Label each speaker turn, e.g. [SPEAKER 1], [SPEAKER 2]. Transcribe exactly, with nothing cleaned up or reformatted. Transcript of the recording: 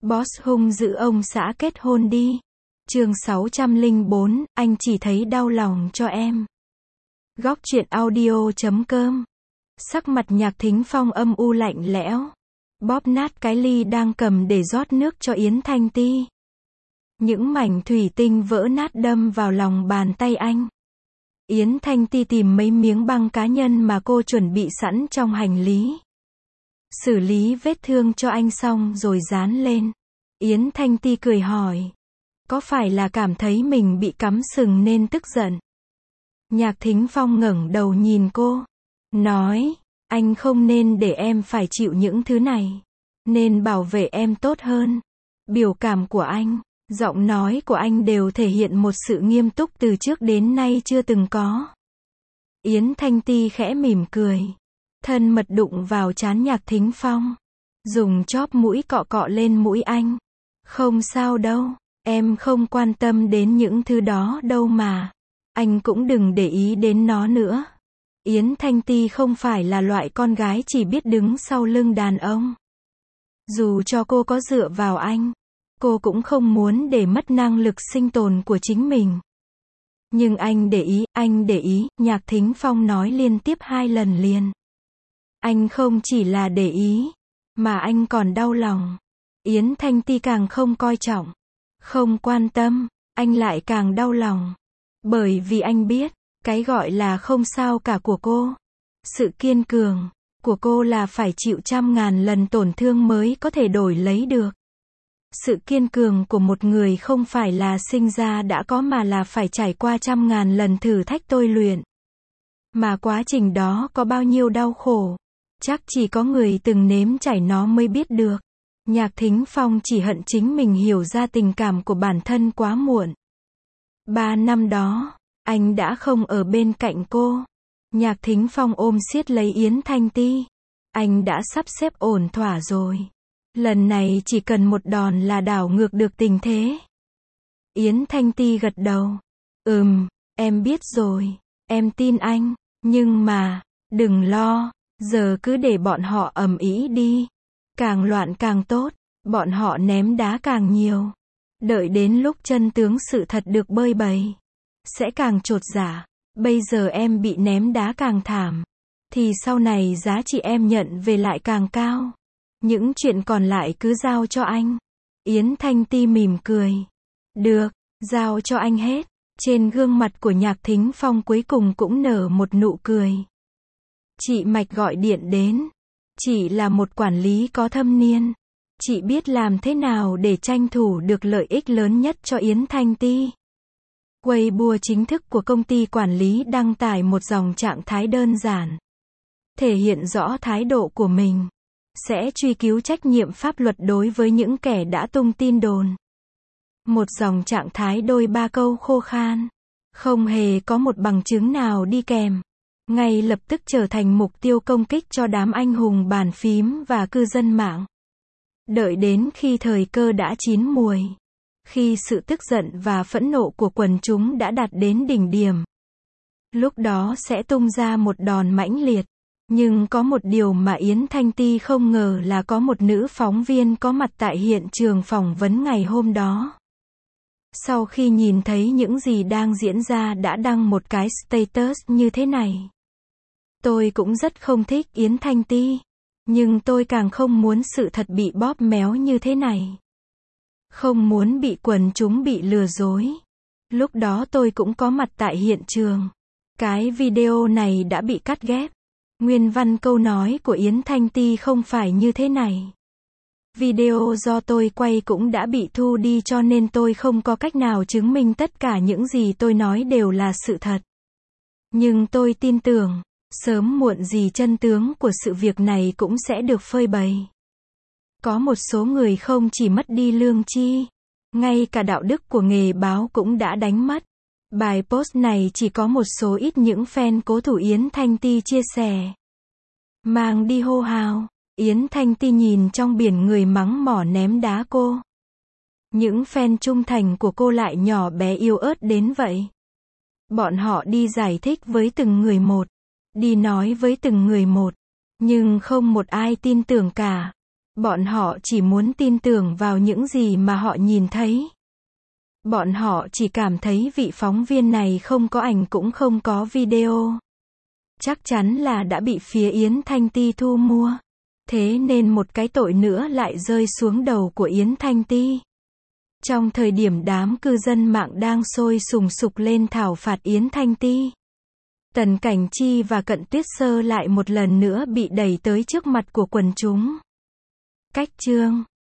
[SPEAKER 1] Boss hung dữ ông xã kết hôn đi. Chương sáu trăm lẻ bốn, anh chỉ thấy đau lòng cho em. Góc truyện audio chấm com. Sắc mặt Nhạc Thính Phong âm u lạnh lẽo, bóp nát cái ly đang cầm để rót nước cho Yến Thanh Ti. Những mảnh thủy tinh vỡ nát đâm vào lòng bàn tay anh. Yến Thanh Ti tìm mấy miếng băng cá nhân mà cô chuẩn bị sẵn trong hành lý. Xử lý vết thương cho anh xong rồi dán lên. Yến Thanh Ti cười hỏi, có phải là cảm thấy mình bị cắm sừng nên tức giận? Nhạc Thính Phong ngẩng đầu nhìn cô, nói, anh không nên để em phải chịu những thứ này, nên bảo vệ em tốt hơn. Biểu cảm của anh, giọng nói của anh đều thể hiện một sự nghiêm túc từ trước đến nay chưa từng có. Yến Thanh Ti khẽ mỉm cười, thân mật đụng vào trán Nhạc Thính Phong, dùng chóp mũi cọ cọ lên mũi anh. Không sao đâu, em không quan tâm đến những thứ đó đâu mà. Anh cũng đừng để ý đến nó nữa. Yến Thanh Ti không phải là loại con gái chỉ biết đứng sau lưng đàn ông. Dù cho cô có dựa vào anh, cô cũng không muốn để mất năng lực sinh tồn của chính mình. Nhưng anh để ý, anh để ý, Nhạc Thính Phong nói liên tiếp hai lần liền. Anh không chỉ là để ý, mà anh còn đau lòng. Yến Thanh Ti càng không coi trọng, không quan tâm, anh lại càng đau lòng. Bởi vì anh biết, cái gọi là không sao cả của cô, sự kiên cường của cô là phải chịu trăm ngàn lần tổn thương mới có thể đổi lấy được. Sự kiên cường của một người không phải là sinh ra đã có mà là phải trải qua trăm ngàn lần thử thách tôi luyện. Mà quá trình đó có bao nhiêu đau khổ, chắc chỉ có người từng nếm trải nó mới biết được. Nhạc Thính Phong chỉ hận chính mình hiểu ra tình cảm của bản thân quá muộn. Ba năm đó, anh đã không ở bên cạnh cô. Nhạc Thính Phong ôm siết lấy Yến Thanh Ti. Anh đã sắp xếp ổn thỏa rồi. Lần này chỉ cần một đòn là đảo ngược được tình thế. Yến Thanh Ti gật đầu. Ừm, em biết rồi. Em tin anh. Nhưng mà, đừng lo. Giờ cứ để bọn họ ầm ĩ đi. Càng loạn càng tốt. Bọn họ ném đá càng nhiều. Đợi đến lúc chân tướng sự thật được bơi bày, sẽ càng chột dạ. Bây giờ em bị ném đá càng thảm, thì sau này giá trị em nhận về lại càng cao. Những chuyện còn lại cứ giao cho anh. Yến Thanh Ti mỉm cười. Được, giao cho anh hết. Trên gương mặt của Nhạc Thính Phong cuối cùng cũng nở một nụ cười. Chị Mạch gọi điện đến. Chị là một quản lý có thâm niên. Chị biết làm thế nào để tranh thủ được lợi ích lớn nhất cho Yến Thanh Ti. Weibo chính thức của công ty quản lý đăng tải một dòng trạng thái đơn giản, thể hiện rõ thái độ của mình, sẽ truy cứu trách nhiệm pháp luật đối với những kẻ đã tung tin đồn. Một dòng trạng thái đôi ba câu khô khan, không hề có một bằng chứng nào đi kèm, ngay lập tức trở thành mục tiêu công kích cho đám anh hùng bàn phím và cư dân mạng. Đợi đến khi thời cơ đã chín muồi, khi sự tức giận và phẫn nộ của quần chúng đã đạt đến đỉnh điểm, lúc đó sẽ tung ra một đòn mãnh liệt. Nhưng có một điều mà Yến Thanh Ti không ngờ là có một nữ phóng viên có mặt tại hiện trường phỏng vấn ngày hôm đó. Sau khi nhìn thấy những gì đang diễn ra đã đăng một cái status như thế này. Tôi cũng rất không thích Yến Thanh Ti. Nhưng tôi càng không muốn sự thật bị bóp méo như thế này. Không muốn bị quần chúng bị lừa dối. Lúc đó tôi cũng có mặt tại hiện trường. Cái video này đã bị cắt ghép. Nguyên văn câu nói của Yến Thanh Ti không phải như thế này. Video do tôi quay cũng đã bị thu đi cho nên tôi không có cách nào chứng minh tất cả những gì tôi nói đều là sự thật. Nhưng tôi tin tưởng, sớm muộn gì chân tướng của sự việc này cũng sẽ được phơi bày. Có một số người không chỉ mất đi lương tri, ngay cả đạo đức của nghề báo cũng đã đánh mất. Bài post này chỉ có một số ít những fan cố thủ Yến Thanh Ti chia sẻ. Mang đi hô hào, Yến Thanh Ti nhìn trong biển người mắng mỏ ném đá cô. Những fan trung thành của cô lại nhỏ bé yếu ớt đến vậy. Bọn họ đi giải thích với từng người một. Đi nói với từng người một, nhưng không một ai tin tưởng cả. Bọn họ chỉ muốn tin tưởng vào những gì mà họ nhìn thấy. Bọn họ chỉ cảm thấy vị phóng viên này không có ảnh cũng không có video. Chắc chắn là đã bị phía Yến Thanh Ti thu mua. Thế nên một cái tội nữa lại rơi xuống đầu của Yến Thanh Ti. Trong thời điểm đám cư dân mạng đang sôi sùng sục lên thảo phạt Yến Thanh Ti, Tần Cảnh Chi và Cận Tuyết Sơ lại một lần nữa bị đẩy tới trước mặt của quần chúng. Cách chương